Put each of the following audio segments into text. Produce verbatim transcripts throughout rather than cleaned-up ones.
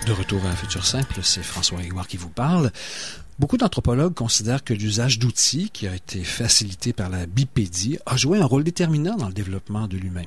De retour à Futur Simple, c'est François Grégoire qui vous parle. Beaucoup d'anthropologues considèrent que l'usage d'outils, qui a été facilité par la bipédie, a joué un rôle déterminant dans le développement de l'humain.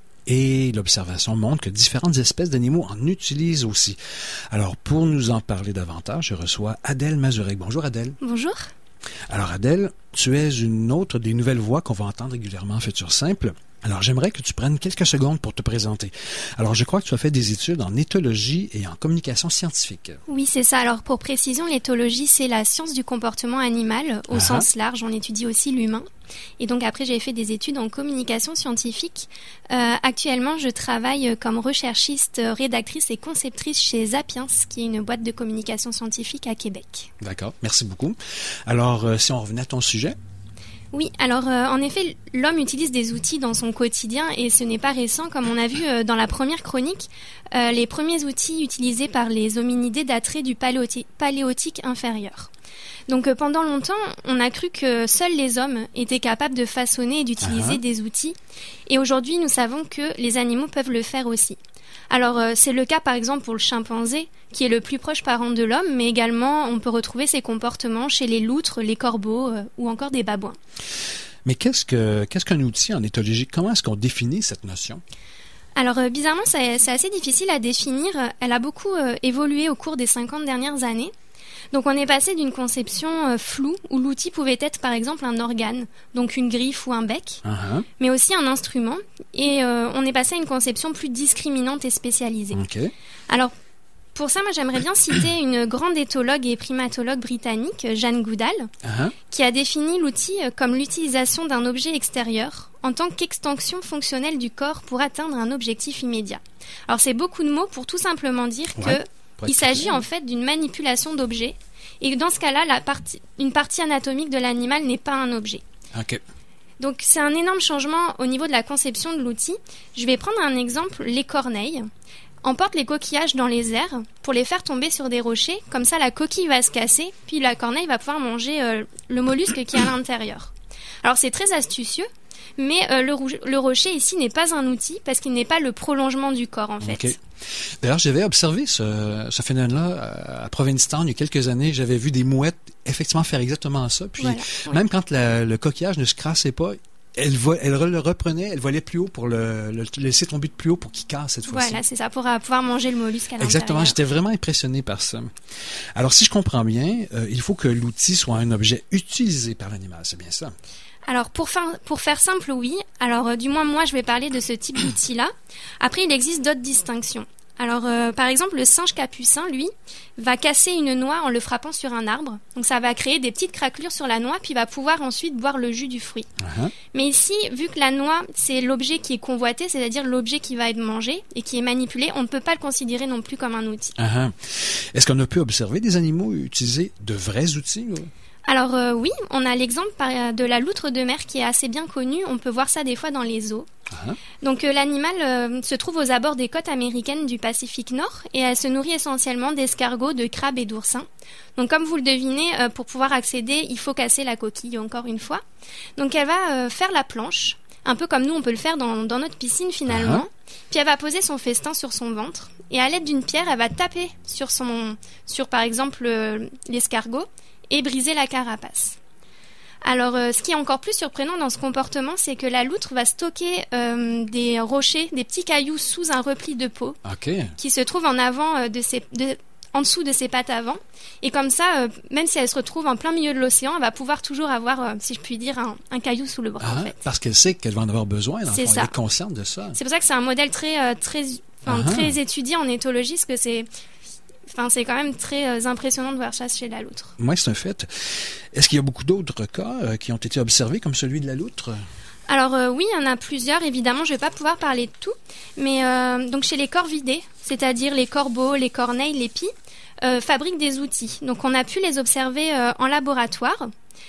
Et l'observation montre que différentes espèces d'animaux en utilisent aussi. Alors, pour nous en parler davantage, je reçois Adèle Mazurek. Bonjour Adèle. Bonjour. Alors Adèle, tu es une autre des nouvelles voix qu'on va entendre régulièrement en Futur Simple. Alors, j'aimerais que tu prennes quelques secondes pour te présenter. Alors, je crois que tu as fait des études en éthologie et en communication scientifique. Oui, c'est ça. Alors, pour précision, l'éthologie, c'est la science du comportement animal au ah. sens large. On étudie aussi l'humain. Et donc, après, j'ai fait des études en communication scientifique. Euh, actuellement, je travaille comme recherchiste, rédactrice et conceptrice chez Zapiens, qui est une boîte de communication scientifique à Québec. D'accord, merci beaucoup. Alors, euh, si on revenait à ton sujet... Oui, alors euh, en effet, l'homme utilise des outils dans son quotidien et ce n'est pas récent. Comme on a vu euh, dans la première chronique, euh, les premiers outils utilisés par les hominidés dateraient du paléoti- paléotique inférieur. Donc euh, pendant longtemps, on a cru que seuls les hommes étaient capables de façonner et d'utiliser uh-huh. des outils. Et aujourd'hui, nous savons que les animaux peuvent le faire aussi. Alors, euh, c'est le cas par exemple pour le chimpanzé, qui est le plus proche parent de l'homme, mais également on peut retrouver ces comportements chez les loutres, les corbeaux euh, ou encore des babouins. Mais qu'est-ce que, qu'est-ce qu'un outil en éthologie? Comment est-ce qu'on définit cette notion? Alors, euh, bizarrement, c'est, c'est assez difficile à définir. Elle a beaucoup euh, évolué au cours des cinquante dernières années. Donc on est passé d'une conception euh, floue où l'outil pouvait être par exemple un organe, donc une griffe ou un bec, uh-huh. mais aussi un instrument, et euh, on est passé à une conception plus discriminante et spécialisée. Okay. Alors pour ça, moi j'aimerais bien citer une grande éthologue et primatologue britannique, Jane Goodall, uh-huh. qui a défini l'outil comme l'utilisation d'un objet extérieur en tant qu'extension fonctionnelle du corps pour atteindre un objectif immédiat. Alors c'est beaucoup de mots pour tout simplement dire ouais. que il s'agit en fait d'une manipulation d'objets et dans ce cas-là, la partie, une partie anatomique de l'animal n'est pas un objet. Okay. Donc c'est un énorme changement au niveau de la conception de l'outil. Je vais prendre un exemple, les corneilles emportent les coquillages dans les airs pour les faire tomber sur des rochers. Comme ça, la coquille va se casser, puis la corneille va pouvoir manger euh, le mollusque qui est à l'intérieur. Alors c'est très astucieux, mais euh, le, rouge, le rocher ici n'est pas un outil parce qu'il n'est pas le prolongement du corps en fait. Okay. D'ailleurs, j'avais observé ce, ce phénomène-là à Provincetown il y a quelques années. J'avais vu des mouettes effectivement faire exactement ça. Puis voilà, même oui. quand la, le coquillage ne se crassait pas, elle, vo- elle le reprenait, elle volait plus haut pour le, le, le laisser tomber de plus haut pour qu'il casse cette fois-ci. Voilà, c'est ça, pour uh, pouvoir manger le mollusque à l'intérieur. Exactement, j'étais vraiment impressionné par ça. Alors, si je comprends bien, euh, il faut que l'outil soit un objet utilisé par l'animal, c'est bien ça? Alors, pour faire, pour faire simple, oui. Alors, euh, du moins, moi, je vais parler de ce type d'outil-là. Après, il existe d'autres distinctions. Alors, euh, par exemple, le singe capucin, lui, va casser une noix en le frappant sur un arbre. Donc, ça va créer des petites craquelures sur la noix, puis il va pouvoir ensuite boire le jus du fruit. Uh-huh. Mais ici, vu que la noix, c'est l'objet qui est convoité, c'est-à-dire l'objet qui va être mangé et qui est manipulé, on ne peut pas le considérer non plus comme un outil. Uh-huh. Est-ce qu'on a pu observer des animaux utiliser de vrais outils, ou... Alors euh, oui, on a l'exemple de la loutre de mer qui est assez bien connue. On peut voir ça des fois dans les zoos. Uh-huh. Donc euh, l'animal euh, se trouve aux abords des côtes américaines du Pacifique Nord et elle se nourrit essentiellement d'escargots, de crabes et d'oursins. Donc comme vous le devinez, euh, pour pouvoir accéder, il faut casser la coquille encore une fois. Donc elle va euh, faire la planche, un peu comme nous on peut le faire dans, dans notre piscine finalement. Uh-huh. Puis elle va poser son festin sur son ventre et à l'aide d'une pierre, elle va taper sur, son, sur par exemple euh, l'escargot et briser la carapace. Alors, euh, ce qui est encore plus surprenant dans ce comportement, c'est que la loutre va stocker euh, des rochers, des petits cailloux sous un repli de peau okay. qui se trouve en avant euh, de ses, de, en dessous de ses pattes avant. Et comme ça, euh, même si elle se retrouve en plein milieu de l'océan, elle va pouvoir toujours avoir, euh, si je puis dire, un, un caillou sous le bras. Ah, en fait. Parce qu'elle sait qu'elle va en avoir besoin. Dans c'est fond, ça. Elle est consciente de ça. C'est pour ça que c'est un modèle très, euh, très, enfin, très étudié en éthologie, parce que c'est Enfin, c'est quand même très euh, impressionnant de voir ça chez la loutre. Oui, c'est un fait. Est-ce qu'il y a beaucoup d'autres cas euh, qui ont été observés comme celui de la loutre? Alors euh, oui, il y en a plusieurs. Évidemment, je ne vais pas pouvoir parler de tout. Mais euh, donc chez les corvidés, c'est-à-dire les corbeaux, les corneilles, les pies, euh, fabriquent des outils. Donc on a pu les observer euh, en laboratoire.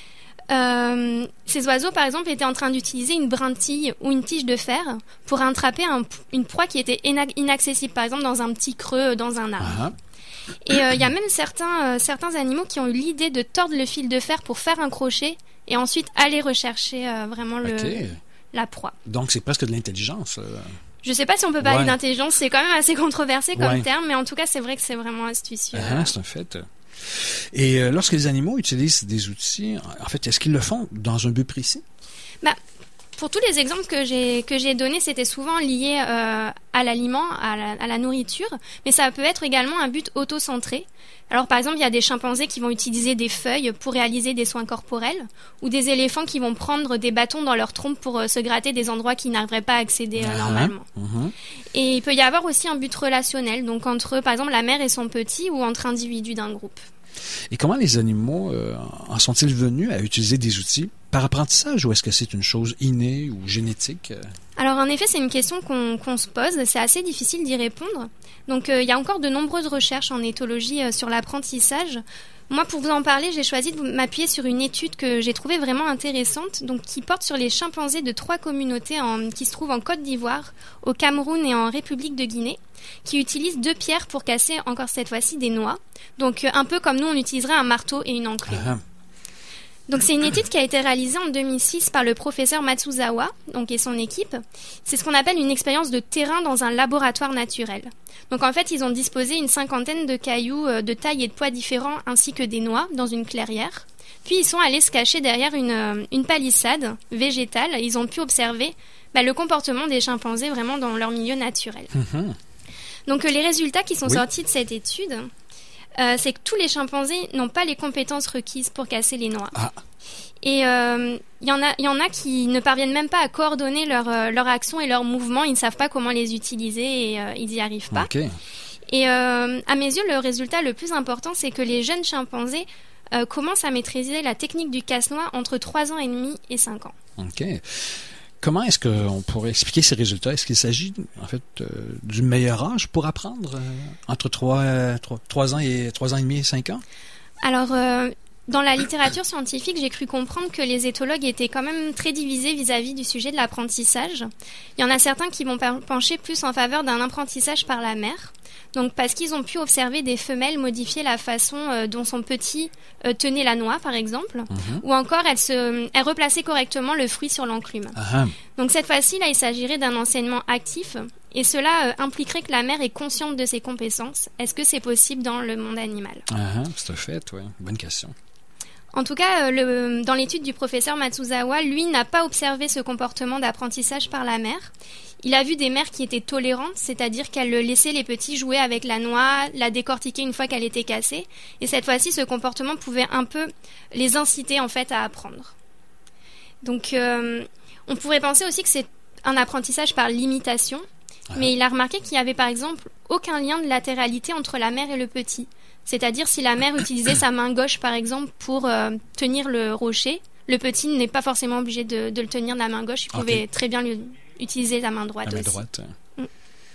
Euh, ces oiseaux, par exemple, étaient en train d'utiliser une brintille ou une tige de fer pour attraper un, une proie qui était ina- inaccessible, par exemple dans un petit creux, dans un arbre. Uh-huh. Et il euh, y a même certains, euh, certains animaux qui ont eu l'idée de tordre le fil de fer pour faire un crochet et ensuite aller rechercher euh, vraiment le, okay. la proie. Donc c'est presque de l'intelligence. Euh... Je sais pas si on peut parler ouais. d'intelligence, c'est quand même assez controversé comme ouais. terme, mais en tout cas, c'est vrai que c'est vraiment astucieux. Ah, c'est un fait. Et euh, lorsque les animaux utilisent des outils, en fait, est-ce qu'ils le font dans un but précis? Bah, pour tous les exemples que j'ai que j'ai donnés, c'était souvent lié euh, à l'aliment, à la, à la nourriture, mais ça peut être également un but auto-centré. Alors par exemple, il y a des chimpanzés qui vont utiliser des feuilles pour réaliser des soins corporels, ou des éléphants qui vont prendre des bâtons dans leur trompe pour euh, se gratter des endroits qu'ils n'arriveraient pas à accéder euh, uh-huh. normalement. Uh-huh. Et il peut y avoir aussi un but relationnel, donc entre par exemple la mère et son petit, ou entre individus d'un groupe. Et comment les animaux euh, en sont-ils venus à utiliser des outils par apprentissage, ou est-ce que c'est une chose innée ou génétique? Alors en effet, c'est une question qu'on qu'on se pose, c'est assez difficile d'y répondre. Donc euh, il y a encore de nombreuses recherches en éthologie euh, sur l'apprentissage. Moi, pour vous en parler, j'ai choisi de m'appuyer sur une étude que j'ai trouvée vraiment intéressante, donc qui porte sur les chimpanzés de trois communautés en, qui se trouvent en Côte d'Ivoire, au Cameroun et en République de Guinée, qui utilisent deux pierres pour casser, encore cette fois-ci, des noix. Donc un peu comme nous, on utiliserait un marteau et une enclume. Uh-huh. Donc c'est une étude qui a été réalisée en deux mille six par le professeur Matsuzawa, donc, et son équipe. C'est ce qu'on appelle une expérience de terrain dans un laboratoire naturel. Donc en fait, ils ont disposé une cinquantaine de cailloux de taille et de poids différents, ainsi que des noix, dans une clairière. Puis ils sont allés se cacher derrière une, une palissade végétale. Ils ont pu observer bah, le comportement des chimpanzés vraiment dans leur milieu naturel. Mmh. Donc les résultats qui sont oui. sortis de cette étude... Euh, c'est que tous les chimpanzés n'ont pas les compétences requises pour casser les noix. Ah. Et il euh, y en a, il y en a qui ne parviennent même pas à coordonner leur, euh, leur action et leurs mouvements. Ils ne savent pas comment les utiliser et euh, ils n'y arrivent pas. Okay. Et euh, à mes yeux, le résultat le plus important, c'est que les jeunes chimpanzés euh, commencent à maîtriser la technique du casse-noix entre trois ans et demi et cinq ans. OK. Comment est-ce qu'on pourrait expliquer ces résultats? Est-ce qu'il s'agit, en fait, euh, du meilleur âge pour apprendre, euh, entre trois ans et trois ans et demi et cinq ans? Alors, euh, dans la littérature scientifique, j'ai cru comprendre que les éthologues étaient quand même très divisés vis-à-vis du sujet de l'apprentissage. Il y en a certains qui vont pencher plus en faveur d'un apprentissage par la mère. Donc parce qu'ils ont pu observer des femelles modifier la façon euh, dont son petit euh, tenait la noix, par exemple, mm-hmm. ou encore elle, se, elle replaçait correctement le fruit sur l'enclume. Uh-huh. Donc cette fois-ci, là, il s'agirait d'un enseignement actif, et cela euh, impliquerait que la mère est consciente de ses compétences. Est-ce que c'est possible dans le monde animal? Uh-huh. C'est un fait, oui. Bonne question. En tout cas, le, dans l'étude du professeur Matsuzawa, lui n'a pas observé ce comportement d'apprentissage par la mère. Il a vu des mères qui étaient tolérantes, c'est-à-dire qu'elles laissaient les petits jouer avec la noix, la décortiquer une fois qu'elle était cassée. Et cette fois-ci, ce comportement pouvait un peu les inciter en fait à apprendre. Donc, euh, on pourrait penser aussi que c'est un apprentissage par l'imitation, ah. mais il a remarqué qu'il n'y avait par exemple aucun lien de latéralité entre la mère et le petit. C'est-à-dire si la mère utilisait sa main gauche par exemple pour euh, tenir le rocher, le petit n'est pas forcément obligé de, de le tenir de la main gauche, il pouvait okay. très bien lui utiliser la main droite la main aussi. droite. Mm.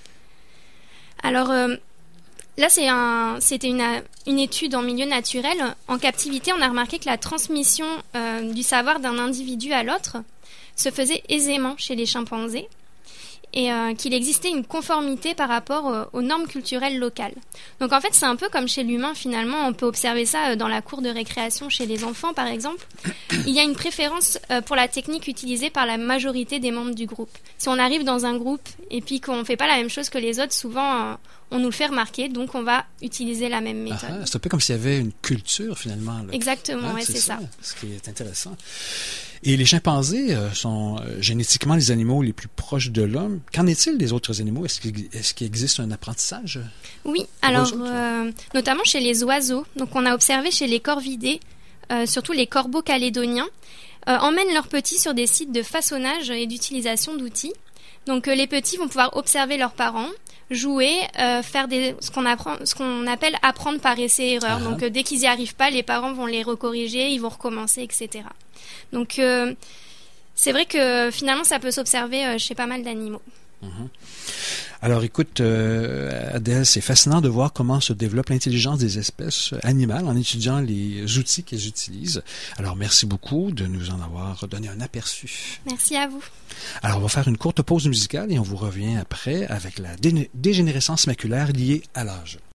Alors euh, là, c'est un, c'était une, une étude en milieu naturel. En captivité, on a remarqué que la transmission euh, du savoir d'un individu à l'autre se faisait aisément chez les chimpanzés et euh, qu'il existait une conformité par rapport euh, aux normes culturelles locales. Donc en fait, c'est un peu comme chez l'humain finalement, on peut observer ça euh, dans la cour de récréation chez les enfants par exemple. Il y a une préférence euh, pour la technique utilisée par la majorité des membres du groupe. Si on arrive dans un groupe et puis qu'on ne fait pas la même chose que les autres, souvent euh, on nous le fait remarquer, donc on va utiliser la même méthode. Ah, c'est un peu comme s'il y avait une culture finalement. Là. Exactement, ah, ouais, c'est, c'est ça. ça. Ce qui est intéressant. Et les chimpanzés euh, sont euh, génétiquement les animaux les plus proches de l'homme. Qu'en est-il des autres animaux? Est-ce qu'il, est-ce qu'il existe un apprentissage? Oui, alors euh, notamment chez les oiseaux. Donc on a observé chez les corvidés, euh, surtout les corbeaux calédoniens, euh, emmènent leurs petits sur des sites de façonnage et d'utilisation d'outils. Donc euh, les petits vont pouvoir observer leurs parents, jouer, euh, faire des, ce qu'on apprend, ce qu'on appelle apprendre par essai-erreur. Uh-huh. Donc euh, dès qu'ils n'y arrivent pas, les parents vont les recorriger, ils vont recommencer, et cetera. Donc euh, c'est vrai que finalement ça peut s'observer euh, chez pas mal d'animaux. Uh-huh. Alors écoute, euh, Adèle, c'est fascinant de voir comment se développe l'intelligence des espèces animales en étudiant les outils qu'elles utilisent. Alors merci beaucoup de nous en avoir donné un aperçu. Merci à vous. Alors on va faire une courte pause musicale et on vous revient après avec la dé- dégénérescence maculaire liée à l'âge.